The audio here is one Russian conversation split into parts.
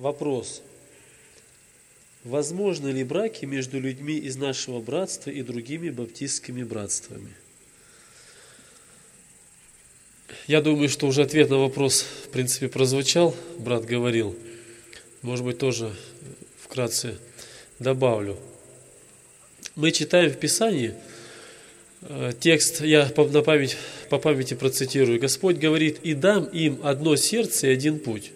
Вопрос. Возможны ли браки между людьми из нашего братства и другими баптистскими братствами? Я думаю, что уже ответ на вопрос, в принципе, прозвучал, брат говорил. Может быть, тоже вкратце добавлю. Мы читаем в Писании текст, я по памяти процитирую. Господь говорит: «И дам им одно сердце и один путь».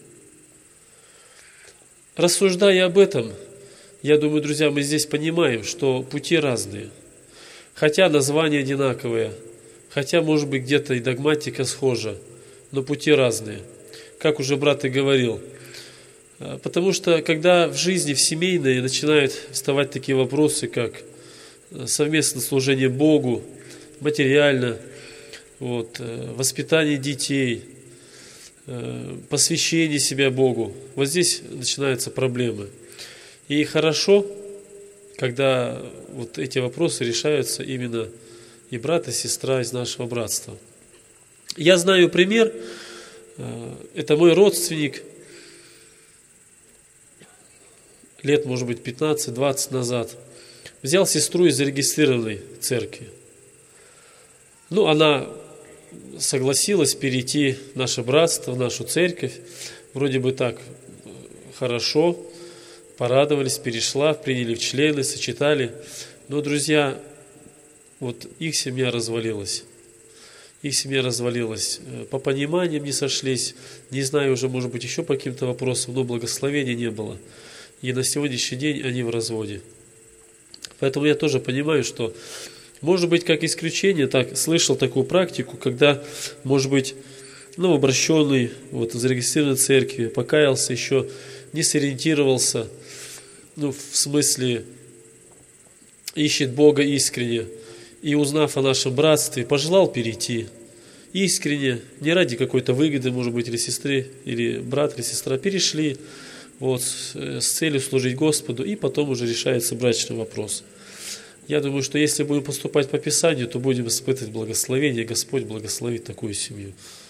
Рассуждая об этом, я думаю, друзья, мы здесь понимаем, что пути разные. Хотя названия одинаковые, хотя, может быть, где-то и догматика схожа, но пути разные. Как уже брат и говорил. Потому что, когда в жизни, в семейной, начинают вставать такие вопросы, как совместное служение Богу, материально, воспитание детей, посвящение себя Богу, вот здесь начинаются проблемы. И хорошо, когда вот эти вопросы решаются именно и брат, и сестра из нашего братства. Я знаю пример, это мой родственник, лет, может быть, 15-20 назад, взял сестру из зарегистрированной церкви. Она согласилась перейти в наше братство, в нашу церковь, вроде бы так хорошо, порадовались, перешла, приняли в члены, сочетали. Но, друзья, их семья развалилась. Их семья развалилась. По пониманиям не сошлись, не знаю уже, может быть, еще по каким-то вопросам, но благословения не было. И на сегодняшний день они в разводе. Поэтому я тоже понимаю, что, может быть, как исключение, так слышал такую практику, когда, может быть, обращенный в зарегистрированной церкви, покаялся еще, не сориентировался, в смысле, ищет Бога искренне, и, узнав о нашем братстве, пожелал перейти искренне, не ради какой-то выгоды, может быть, или сестры, или брат, или сестра, перешли с целью служить Господу, и потом уже решается брачный вопрос. Я думаю, что если будем поступать по Писанию, то будем испытывать благословение, Господь благословит такую семью.